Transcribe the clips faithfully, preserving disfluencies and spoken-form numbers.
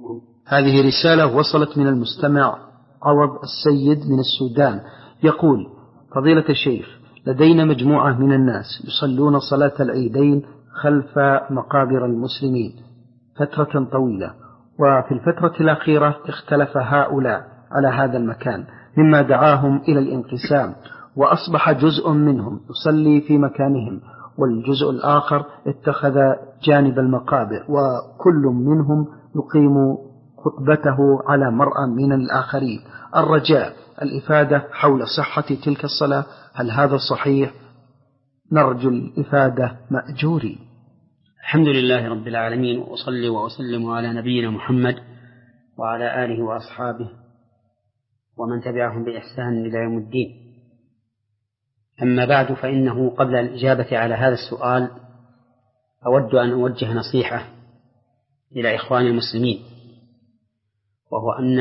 يرحمكم. هذه رسالة وصلت من المستمع عوض السيد من السودان، يقول: فضيلة الشيخ، لدينا مجموعة من الناس يصلون صلاة العيدين خلف مقابر المسلمين فترة طويلة، وفي الفترة الأخيرة اختلف هؤلاء على هذا المكان مما دعاهم إلى الانقسام، وأصبح جزء منهم يصلي في مكانهم والجزء الآخر اتخذ جانب المقابر، وكل منهم يقيم خطبته على مرأى من الآخرين. الرجاء الإفادة حول صحة تلك الصلاة، هل هذا صحيح؟ نرجو الإفادة مأجوري. الحمد لله رب العالمين، وأصلي وأسلم على نبينا محمد وعلى آله وأصحابه ومن تبعهم بإحسان إلى يوم الدين. أما بعد، فإنه قبل الإجابة على هذا السؤال أود أن أوجه نصيحة إلى إخوان المسلمين، وهو أن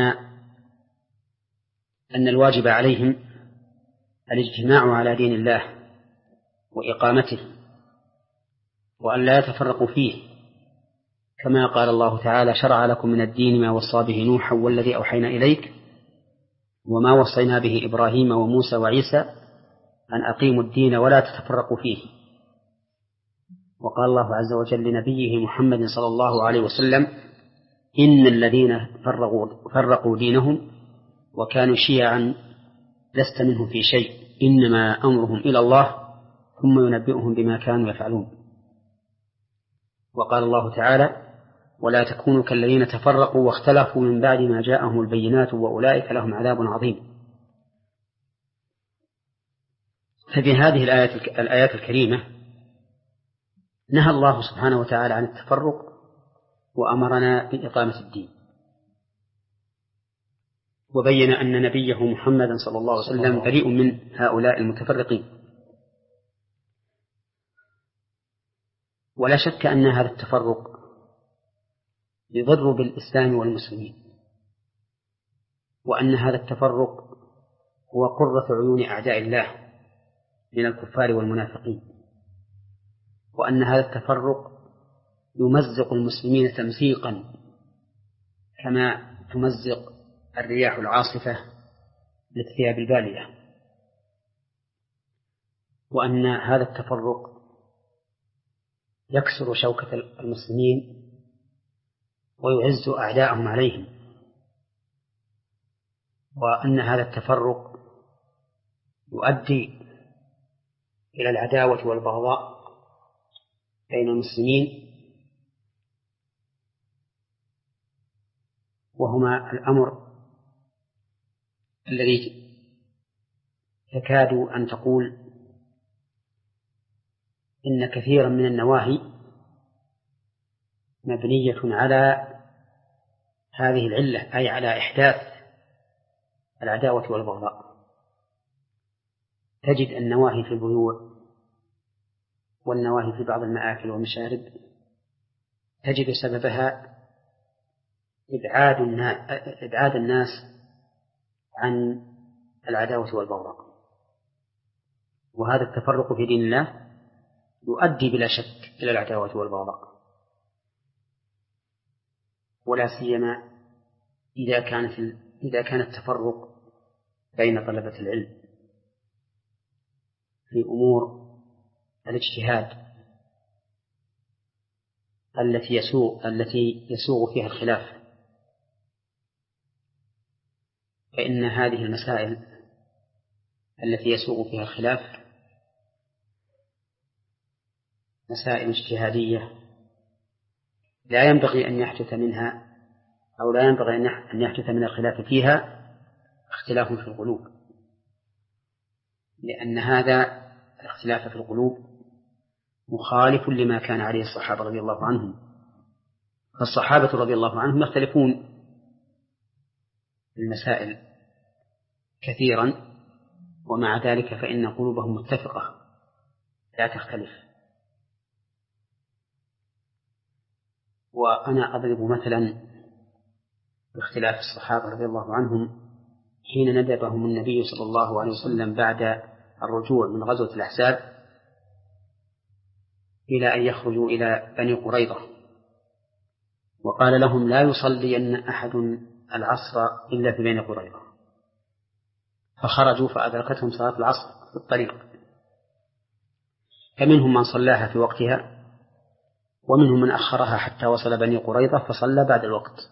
أن الواجب عليهم الاجتماع على دين الله وإقامته، وأن لا يتفرقوا فيه، كما قال الله تعالى: شرع لكم من الدين ما وصى به نوحا والذي أوحينا إليك وما وصينا به إبراهيم وموسى وعيسى أن أقيموا الدين ولا تتفرقوا فيه. وقال الله عز وجل لنبيه محمد صلى الله عليه وسلم: إن الذين فرقوا, فرقوا دينهم وكانوا شيعا لست منهم في شيء، إنما أمرهم إلى الله ثم ينبئهم بما كانوا يفعلون. وقال الله تعالى: ولا تكونوا كالذين تفرقوا واختلفوا من بعد ما جاءهم البينات وأولئك لهم عذاب عظيم. ففي هذه الآيات, الآيات الكريمة نهى الله سبحانه وتعالى عن التفرق وأمرنا بإقامة الدين، وبين أن نبيه محمدا صلى الله عليه وسلم بريء من هؤلاء المتفرقين. ولا شك أن هذا التفرق يضر بالإسلام والمسلمين، وأن هذا التفرق هو قرة عيون أعداء الله من الكفار والمنافقين، وأن هذا التفرق يمزق المسلمين تمزيقا كما تمزق الرياح العاصفة للثياب البالية، وأن هذا التفرق يكسر شوكة المسلمين ويعز أعداءهم عليهم، وأن هذا التفرق يؤدي إلى العداوة والبغضاء بين المسلمين، وهما الأمر الذي تكاد أن تقول إن كثيرا من النواهي مبنية على هذه العلة، أي على إحداث العداوة والبغضاء. تجد النواهي في البيوع والنواهي في بعض المآكل والمشارب تجد سببها إبعاد الناس, إبعاد الناس عن العداوة والبغضاء، وهذا التفرق في دين الله يؤدي بلا شك إلى العداوة والبغضاء، ولا سيما إذا كانت إذا كان التفرق بين طلبة العلم في أمور الاجتهاد التي يسوغ التي يسوغ فيها الخلاف، فإن هذه المسائل التي يسوغ فيها الخلاف مسائل اجتهادية لا ينبغي أن يحدث منها أو لا ينبغي أن يحدث من الخلاف فيها اختلاف في القلوب، لأن هذا الاختلاف في القلوب مخالف لما كان عليه الصحابة رضي الله عنهم. فالصحابة رضي الله عنهم يختلفون في المسائل كثيرا، ومع ذلك فإن قلوبهم متفقة لا تختلف. وأنا أضرب مثلا باختلاف الصحابة رضي الله عنهم حين ندبهم النبي صلى الله عليه وسلم بعد الرجوع من غزوة الأحزاب إلى أن يخرجوا إلى بني قريظة، وقال لهم لا يصلين أحد العصر إلا في بني قريظة، فخرجوا فأدركتهم صلاة العصر في الطريق، فمنهم من صلاها في وقتها ومنهم من أخرها حتى وصل بني قريظة فصلى بعد الوقت،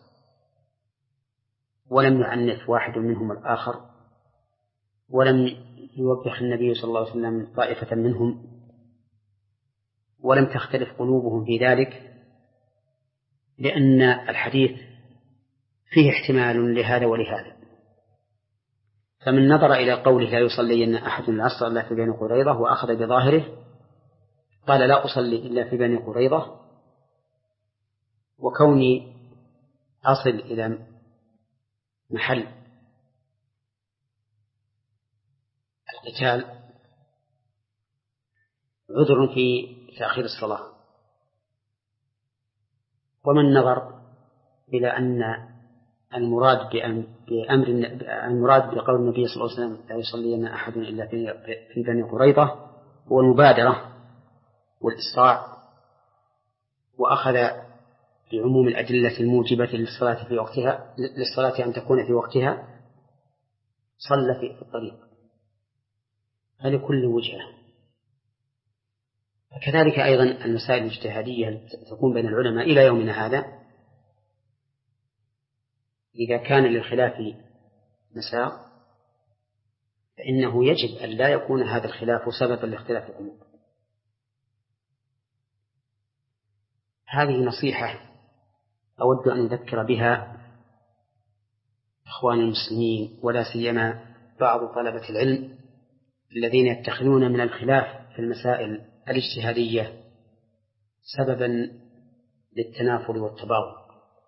ولم يعنف واحد منهم الآخر، ولم يوبخ النبي صلى الله عليه وسلم طائفة منهم، ولم تختلف قلوبهم في ذلك، لأن الحديث فيه احتمال لهذا ولهذا. فمن نظر إلى قوله لا يصلين أحد العصر إلا في بني قريظة وأخذ بظاهره قال لا أصلي إلا في بني قريظة، وكوني أصل إلى محل القتال عذر في تأخير الصلاة. ومن نظر إلى أن المراد بأمر المراد بقول النبي صلى الله عليه وسلم لا يصلين أحد إلا في بني قريظة هو المبادرة والإسراع، وأخذ بعموم الأدلة الموجبة للصلاة في وقتها للصلاة أن تكون في وقتها صلى في الطريق، فلكل وجهة. فكذلك أيضا المسائل الاجتهادية تكون بين العلماء إلى يومنا هذا، إذا كان للخلاف مساق فإنه يجب أن لا يكون هذا الخلاف سببا لاختلاف الأمور. هذه نصيحة أود أن أذكر بها إخوان المسلمين، ولا سيما بعض طلبة العلم الذين يتخذون من الخلاف في المسائل الاجتهادية سببا للتنافر والتباغض.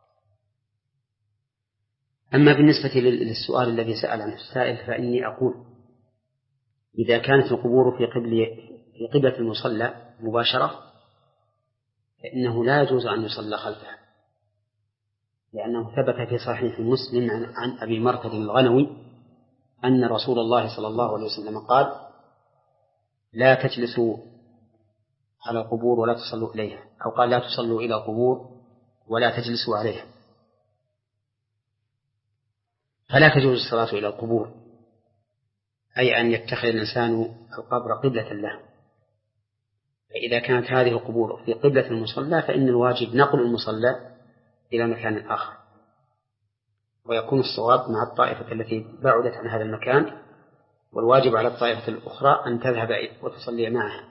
أما بالنسبة للسؤال الذي سأل عنه السائل فإني أقول إذا كانت القبور في قبل في قبلة المصلى مباشرة فإنه لا يجوز أن يصلى خلفها، لأنه ثبت في صحيح مسلم عن, عن أبي مرثد الغنوي أن رسول الله صلى الله عليه وسلم قال لا تجلسوا على القبور ولا تصلوا إليها، أو قال لا تصلوا إلى القبور ولا تجلسوا عليها، فلا تجوز الصلاة إلى القبور، أي أن يتخذ الإنسان القبر قبلة له. فإذا كانت هذه القبور في قبلة المصلى فإن الواجب نقل المصلى إلى مكان آخر، ويكون الصواب مع الطائفة التي بعدت عن هذا المكان، والواجب على الطائفة الأخرى أن تذهب وتصلي معها.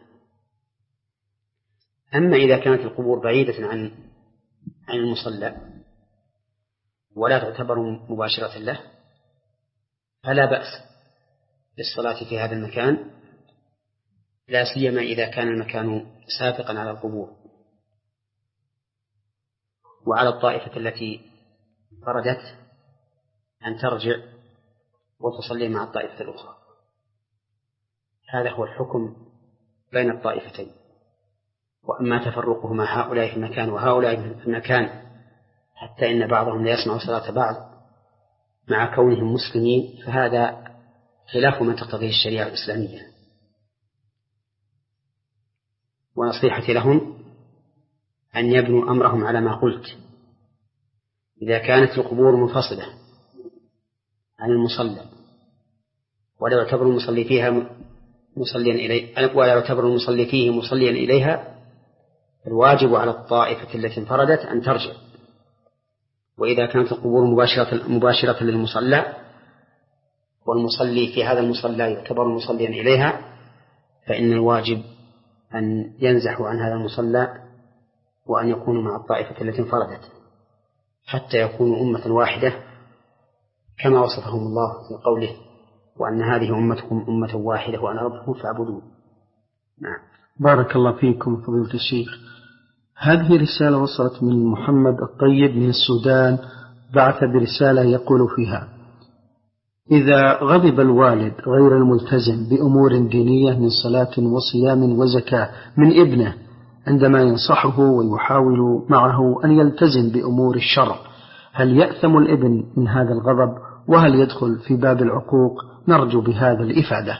أما إذا كانت القبور بعيدة عن عن المصلى ولا تعتبر مباشرة له فلا بأس بالصلاة في هذا المكان، لا سيما إذا كان المكان سابقا على القبور. وعلى الطائفة التي فردت أن ترجع وتصلي مع الطائفة الأخرى. هذا هو الحكم بين الطائفتين. وأما تفرقهما هؤلاء في المكان وهؤلاء في المكان حتى إن بعضهم لا يسمع صلاة بعض مع كونهم مسلمين فهذا خلاف ما تقتضيه الشريعة الإسلامية. ونصيحتي لهم أن يبنوا أمرهم على ما قلت. إذا كانت القبور منفصلة عن المصلى ولا يعتبر المصلي فيها مصليا إليه ولا يعتبر المصلي فيه مصليا إليها الواجب على الطائفة التي انفردت أن ترجع. وإذا كانت القبور مباشرة, مباشرة للمصلى والمصلي في هذا المصلى يعتبر مصليا إليها فإن الواجب أن ينزحوا عن هذا المصلى وأن يكونوا مع الطائفة التي انفردت حتى يكونوا أمة واحدة كما وصفهم الله في قوله وأن هذه أمتكم أمة واحدة وأنا ربكم فاعبدون. نعم. بارك الله فيكم فضيلة الشيخ. هذه رسالة وصلت من محمد الطيب من السودان، بعث برسالة يقول فيها: إذا غضب الوالد غير الملتزم بأمور دينية من صلاة وصيام وزكاة من ابنه عندما ينصحه ويحاول معه أن يلتزم بأمور الشرع، هل يأثم الابن من هذا الغضب وهل يدخل في باب العقوق؟ نرجو بهذا الإفادة.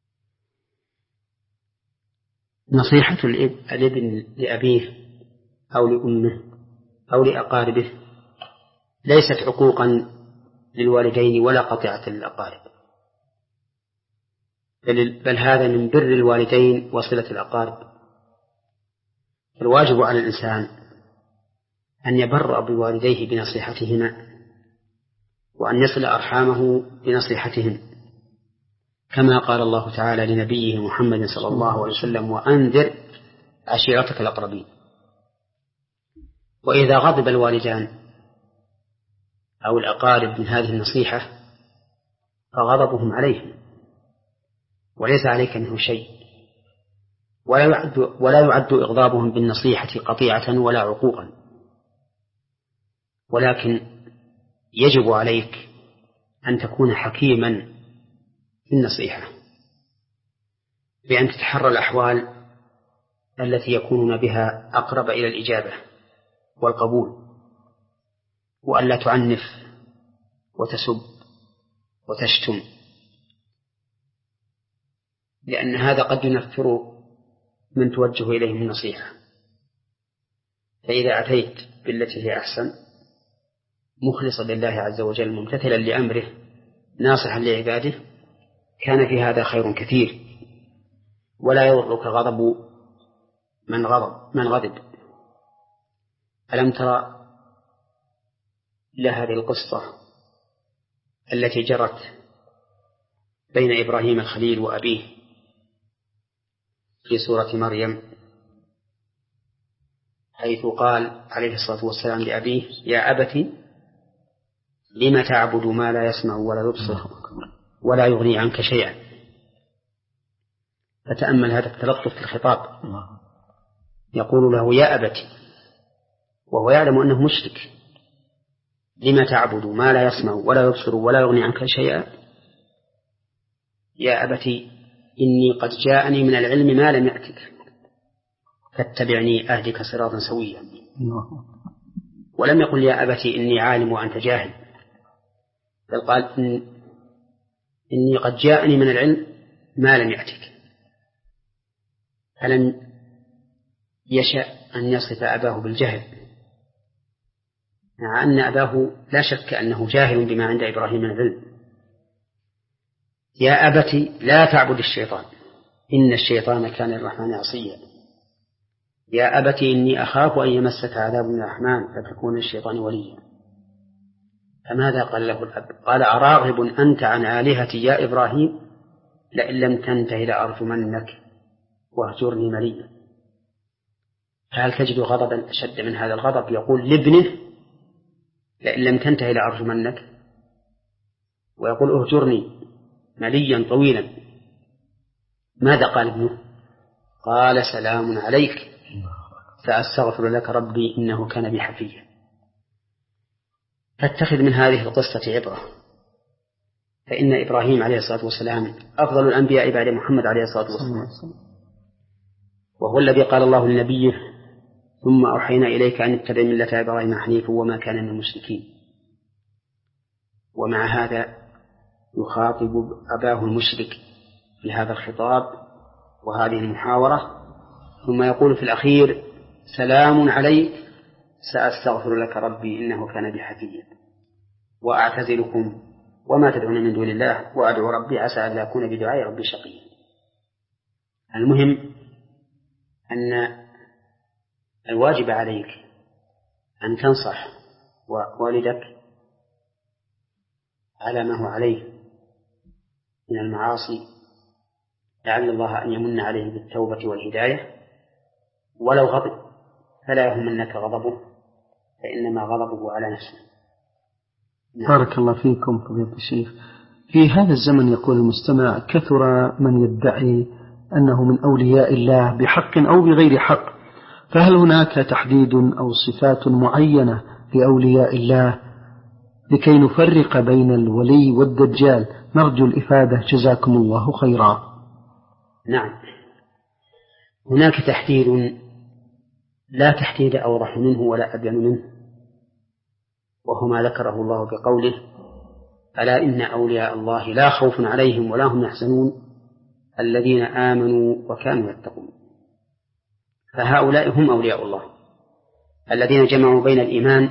نصيحة الابن لأبيه أو لأمه أو لأقاربه ليست عقوقا للوالدين ولا قطيعة للأقارب، بل هذا من بر الوالدين وصلة الأقارب. الواجب على الإنسان أن يبر بوالديه بنصيحتهما، وأن يصل أرحامه بنصيحتهم، كما قال الله تعالى لنبيه محمد صلى الله عليه وسلم: وأنذر عشيرتك الأقربين. وإذا غضب الوالدان أو الأقارب من هذه النصيحة فغضبهم عليهم، وليس عليك منه شيء، ولا يعد, ولا يعد إغضابهم بالنصيحة قطيعة ولا عقوقا، ولكن يجب عليك أن تكون حكيما في النصيحة، بأن تتحرى الأحوال التي يكونون بها أقرب إلى الإجابة والقبول، وألا تعنف وتسب وتشتم، لأن هذا قد ينفر من توجه إليهم النصيحة. فإذا أتيت بالتي هي أحسن مخلصا لله عز وجل ممتثلا لأمره ناصحا لعباده كان في هذا خير كثير، ولا يضرك غضب من غضب من غضب. ألم ترى إلى هذه القصة التي جرت بين إبراهيم الخليل وأبيه في سورة مريم، حيث قال عليه الصلاة والسلام لأبيه: يا أبت لم تعبد ما لا يسمع ولا يبصر ولا يغني عنك شيئا. فتأمل هذا التلطف في الخطاب، يقول له يا أبت وهو يعلم أنه مشرك: لم تعبد ما لا يسمع ولا يبصر ولا يغني عنك شيئا. يا أبت إني قد جاءني من العلم ما لم يأتك فاتبعني أهدك صراطا سويا. ولم يقل يا أبت إني عالم وأنت جاهل، بل قال إن إني قد جاءني من العلم ما لم يأتك. فلم يشأ أن يصف أباه بالجهل، مع أن أباه لا شك أنه جاهل بما عند إبراهيم من العلم. يا أبت لا تعبد الشيطان إن الشيطان كان للرحمن عصيا. يا أبت إني أخاف أن يمسك عذاب من الرحمن فتكون الشيطان وليا. فماذا قال له الأب؟ قال: أراغب أنت عن آلهتي يا إبراهيم لئن لم تنته لأرجمنك واهجرني مليا. هل تجد غضبا أشد من هذا الغضب؟ يقول لابنه لئن لم تنته لأرجمنك، ويقول اهجرني مليا طويلا. ماذا قال ابنه؟ قال: سلام عليك سأستغفر لك ربي إنه كان بي حفيا. فاتخذ من هذه القصة عبرة، فإن إبراهيم عليه الصلاة والسلام أفضل الأنبياء بعد محمد عليه الصلاة والسلام، وهو الذي قال الله لنبيه: ثم أوحينا إليك أن اتبع ملة إبراهيم حنيفا وما كان من المشركين. ومع هذا يخاطب أباه المشرك في هذا الخطاب وهذه المحاورة، ثم يقول في الأخير: سلام عليك سأستغفر لك ربي إنه كان بي حفيا وأعتزلكم وما تدعون من دون الله وأدعو ربي عسى أن لا أكون بدعاء ربي شقيا. المهم أن الواجب عليك أن تنصح والدك على ما هو عليه من المعاصي، لعل الله أن يمن عليه بالتوبة والهداية، ولو غضب فلا يهمنك غضبه، فإنما غضبه على نفسه. نعم. بارك الله فيكم فضيلة الشيخ. في هذا الزمن يقول المستمع: كثر من يدعي أنه من أولياء الله بحق أو بغير حق، فهل هناك تحديد أو صفات معينة لأولياء الله لكي نفرق بين الولي والدجال؟ نرجو الإفادة جزاكم الله خيرا. نعم، هناك تحديد لا تحديد أوضح منه ولا أبين منه، وهو ما ذكره الله بقوله: ألا إن أولياء الله لا خوف عليهم ولا هم يحزنون الذين آمنوا وكانوا يتقون. فهؤلاء هم أولياء الله، الذين جمعوا بين الإيمان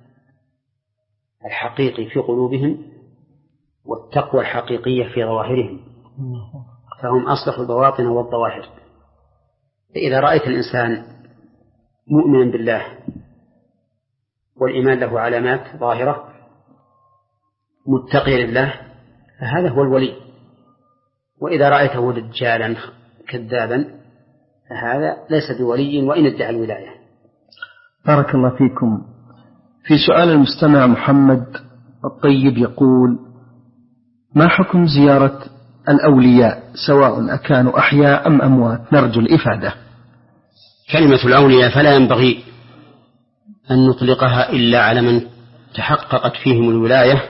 الحقيقي في قلوبهم والتقوى الحقيقية في ظواهرهم، فهم أصلحوا البواطن والظواهر. فإذا رأيت الإنسان مؤمنا بالله والإيمان له علامات ظاهرة متقيا لله فهذا هو الولي. وإذا رأيته دجالا كذابا فهذا ليس بولي وإن ادعى الولاية. بارك الله فيكم. في سؤال المستمع محمد الطيب يقول: ما حكم زيارة الأولياء سواء أكانوا أحياء أم أموات؟ نرجو الإفادة. كلمة الأولياء فلا ينبغي أن نطلقها إلا على من تحققت فيهم الولاية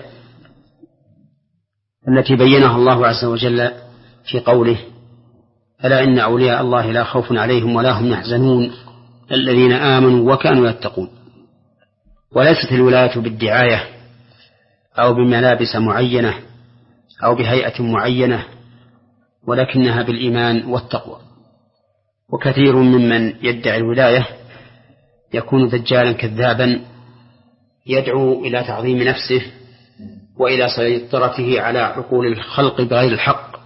التي بينها الله عز وجل في قوله: ألا إن أولياء الله لا خوف عليهم ولا هم يحزنون الذين آمنوا وكانوا يتقون. وليست الولاية بالدعاية أو بملابس معينة أو بهيئة معينة، ولكنها بالإيمان والتقوى. وكثير ممن يدعي الولاية يكون دجالا كذابا يدعو إلى تعظيم نفسه وإلى سيطرته على عقول الخلق بغير الحق،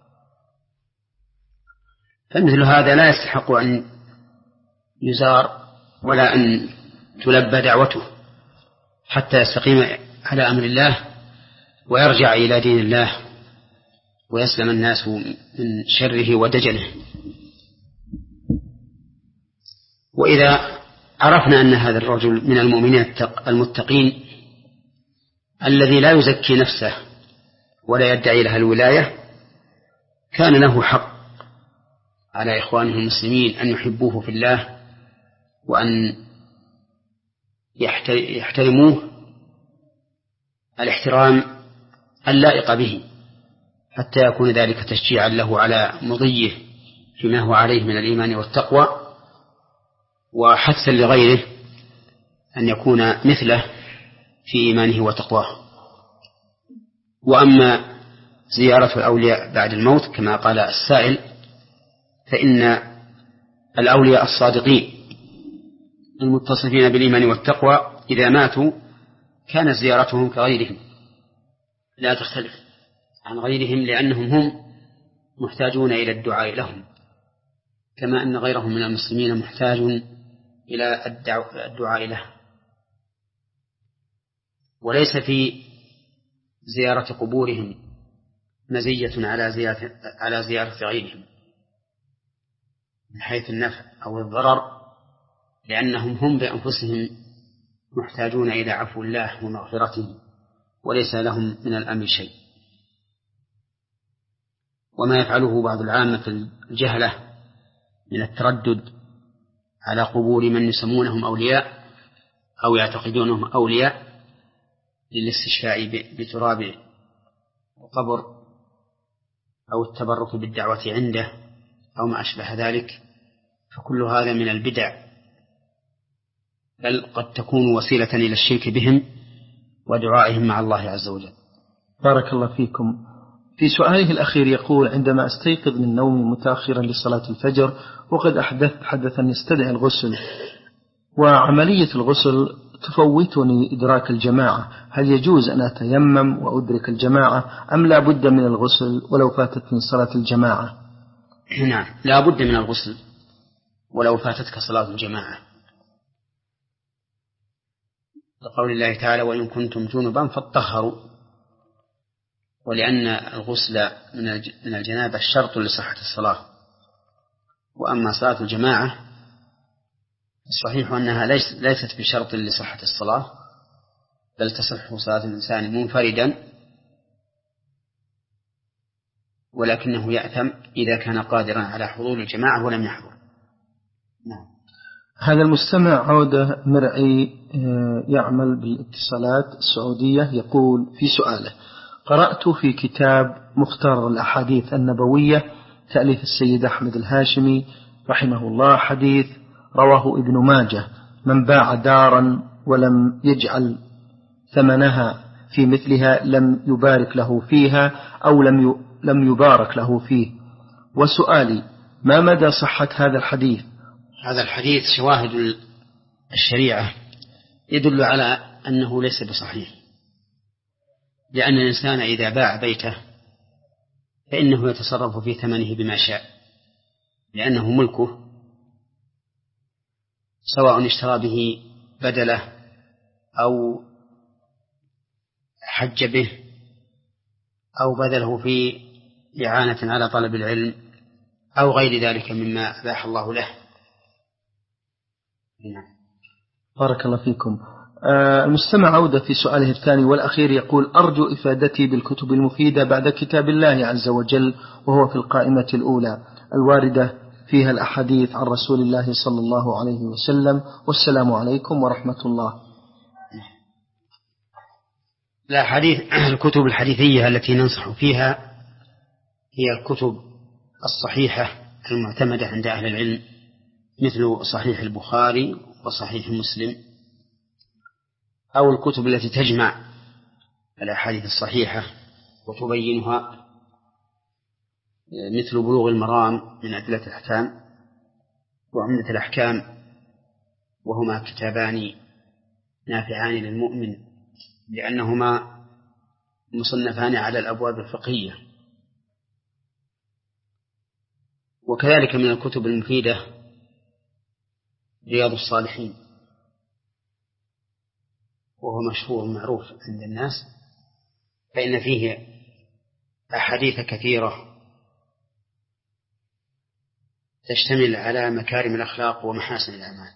فمثل هذا لا يستحق أن يزار ولا أن تلبى دعوته حتى يستقيم على أمر الله ويرجع إلى دين الله ويسلم الناس من شره ودجله. وإذا عرفنا أن هذا الرجل من المؤمنين المتقين الذي لا يزكي نفسه ولا يدعي لها الولاية، كان له حق على إخوانه المسلمين أن يحبوه في الله وأن يحترموه الاحترام اللائق به، حتى يكون ذلك تشجيعا له على مضيه فيما هو عليه من الإيمان والتقوى، وحثا لغيره أن يكون مثله في إيمانه وتقواه. وأما زيارة الأولياء بعد الموت كما قال السائل، فإن الأولياء الصادقين المتصفين بالإيمان والتقوى إذا ماتوا كانت زيارتهم كغيرهم لا تختلف عن غيرهم، لأنهم هم محتاجون إلى الدعاء لهم كما أن غيرهم من المسلمين محتاج إلى الدعاء له. وليس في زيارة قبورهم مزية على زيارة, على زيارة غيرهم من حيث النفع أو الضرر، لأنهم هم بأنفسهم محتاجون إلى عفو الله ومغفرته وليس لهم من الأمر شيء. وما يفعله بعض العامة الجهلة من التردد على قبور من يسمونهم أولياء أو يعتقدونهم أولياء للاستشفاء بتراب القبر أو التبرك بالدعوة عنده أو ما أشبه ذلك، فكل هذا من البدع، بل قد تكون وسيلة إلى الشرك بهم ودعائهم مع الله عز وجل. بارك الله فيكم. في سؤاله الأخير يقول: عندما أستيقظ من نومي متأخرا لصلاة الفجر وقد أحدث حدثا يستدعي الغسل، وعملية الغسل تفوتني إدراك الجماعة، هل يجوز أن أتيمم وأدرك الجماعة أم لا بد من الغسل ولو فاتتني صلاة الجماعة؟ نعم، لا بد من الغسل ولو فاتتك صلاة الجماعة، لقول الله تعالى: وإن كنتم جنبا فاطهروا. ولأن الغسل من الجنابة شرط لصحة الصلاة. وأما صلاة الجماعة الصحيح أنها ليست بشرط لصحة الصلاة، بل تصح صلاة الإنسان منفردا، ولكنه يأثم إذا كان قادرا على حضور الجماعة ولم يحضر. نعم. هذا المستمع عودة مرعي يعمل بالاتصالات السعودية يقول في سؤاله: قرأت في كتاب مختار الأحاديث النبوية تأليف السيد أحمد الهاشمي رحمه الله حديث رواه ابن ماجه: من باع دارا ولم يجعل ثمنها في مثلها لم يبارك له فيها أو لم لم يبارك له فيه. وسؤالي: ما مدى صحة هذا الحديث؟ هذا الحديث شواهد الشريعة يدل على أنه ليس بصحيح، لأن الإنسان إذا باع بيته فإنه يتصرف في ثمنه بما شاء، لأنه ملكه، سواء اشترى به بدله أو حج به أو بذله في إعانة على طلب العلم أو غير ذلك مما أباح الله له. بارك الله فيكم. آه المستمع عودة في سؤاله الثاني والأخير يقول: أرجو إفادتي بالكتب المفيدة بعد كتاب الله عز وجل، وهو في القائمة الأولى الواردة فيها الأحاديث عن رسول الله صلى الله عليه وسلم، والسلام عليكم ورحمة الله. لا حديث الكتب الحديثية التي ننصح فيها هي الكتب الصحيحة المعتمدة عند أهل العلم، مثل صحيح البخاري وصحيح مسلم، أو الكتب التي تجمع الأحاديث الصحيحة وتبينها، مثل بلوغ المرام من أدلة الأحكام وعمدة الأحكام، وهما كتابان نافعان للمؤمن لأنهما مصنفان على الأبواب الفقهية. وكذلك من الكتب المفيدة رياض الصالحين، وهو مشهور معروف عند الناس، فإن فيه أحاديث كثيرة تشتمل على مكارم الأخلاق ومحاسن الأعمال.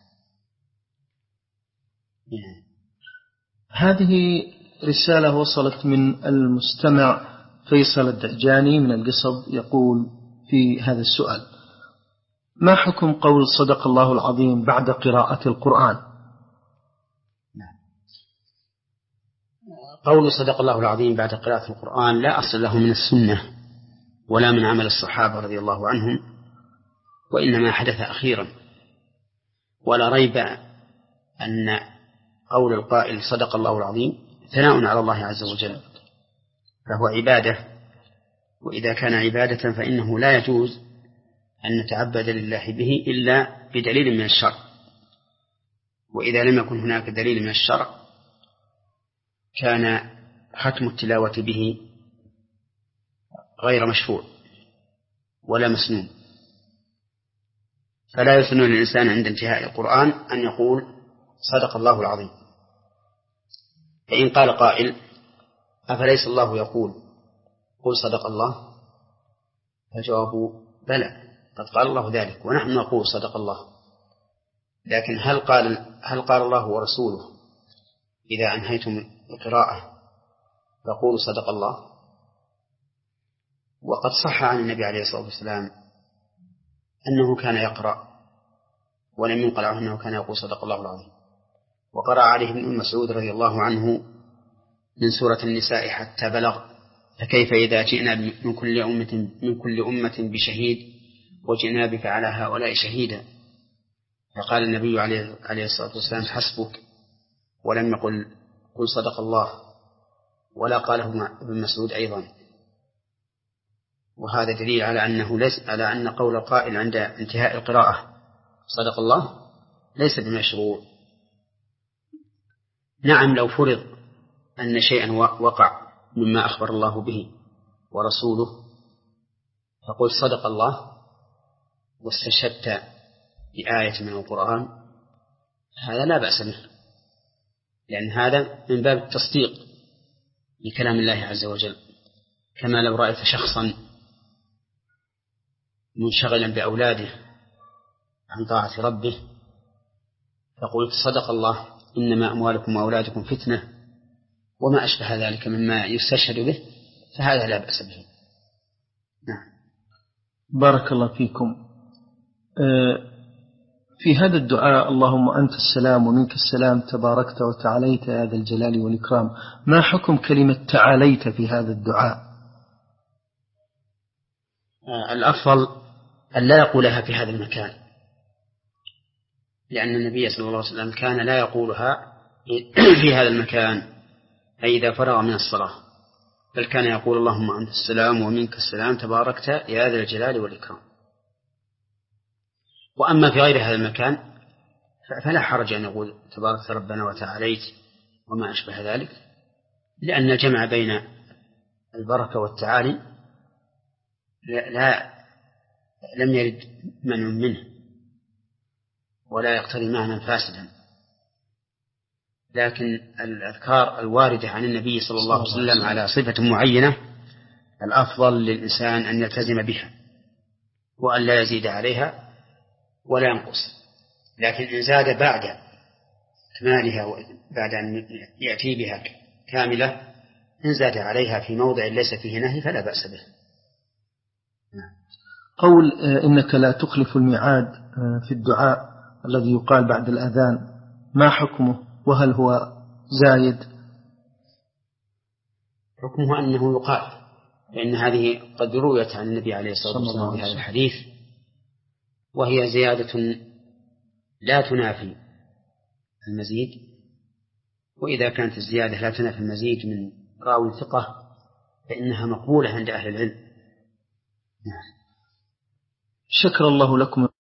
هذه رسالة وصلت من المستمع فيصل الدعجاني من القصب، يقول في هذا السؤال: ما حكم قول صدق الله العظيم بعد قراءة القرآن؟ قول صدق الله العظيم بعد قراءة القرآن لا أصل له من السنة ولا من عمل الصحابة رضي الله عنهم، وإنما حدث أخيرا، ولا ريب أن قول القائل صدق الله العظيم ثناء على الله عز وجل، فهو عبادة، وإذا كان عبادة فإنه لا يجوز أن نتعبد لله به إلا بدليل من الشرع، وإذا لم يكن هناك دليل من الشرع كان ختم التلاوة به غير مشروع ولا مسنون. فلا يسن للإنسان عند انتهاء القرآن أن يقول صدق الله العظيم. فإن قال قائل: أفليس الله يقول قل صدق الله؟ فالجواب: بلى، قد قال الله ذلك ونحن نقول صدق الله، لكن هل قال هل قال الله ورسوله إذا أنهيتم القراءة فقولوا صدق الله؟ وقد صح عن النبي عليه الصلاة والسلام أنه كان يقرأ ولم ينقل عنه أنه كان يقول صدق الله العظيم. وقرأ عليه ابن مسعود رضي الله عنه من سورة النساء حتى بلغ: فكيف إذا جئنا من كل أمة من كل أمة بشهيد وجئنا بك على هؤلاء شهيدا. فقال النبي عليه الصلاة والسلام: حسبك، ولم يقل قل صدق الله، ولا قاله ابن مسعود أيضا. وهذا دليل على أنه ليس على أن قول القائل عند انتهاء القراءة صدق الله ليس بمشروع. نعم، لو فرض أن شيئا وقع مما أخبر الله به ورسوله فقل صدق الله واستشهدت بآية من القرآن، هذا لا بأس به، لأن هذا من باب التصديق لكلام الله عز وجل، كما لو رأيت شخصا منشغلا بأولاده عن طاعة ربه فقلت صدق الله إنما أموالكم وأولادكم فتنة وما أشبه ذلك مما يستشهد به، فهذا لا بأس به. نعم. بارك الله فيكم. في هذا الدعاء: اللهم أنت السلام ومنك السلام تباركت وتعاليت يا ذا الجلال والإكرام، ما حكم كلمة تعاليت في هذا الدعاء؟ الأفضل أن لا يقولها في هذا المكان، لأن النبي صلى الله عليه وسلم كان لا يقولها في هذا المكان أي إذا فرغ من الصلاة، بل كان يقول اللهم أنت السلام ومنك السلام تباركت يا ذا الجلال والإكرام. وأما في غير هذا المكان فلا حرج أن يقول تبارك ربنا وتعاليت وما أشبه ذلك، لأن الجمع بين البركة والتعالي لا, لا لم يرد منع منه ولا يقتضي معنى فاسدا، لكن الأذكار الواردة عن النبي صلى الله عليه وسلم على صفة معينة الأفضل للإنسان أن يلتزم بها وأن لا يزيد عليها ولا ينقص. لكن إن زاد بعد كمالها بعد أن يأتي بها كاملة، إن زاد عليها في موضع ليس فيه نهي فلا بأس به. قول إنك لا تخلف الميعاد في الدعاء الذي يقال بعد الأذان، ما حكمه وهل هو زايد؟ حكمه أنه يقال، لأن هذه قد رويت عن النبي عليه الصلاة والسلام في هذا الحديث، وهي زيادة لا تنافي المزيد، وإذا كانت الزيادة لا تنافي المزيد من راوي ثقة فإنها مقبولة عند أهل العلم. شكر الله لكم.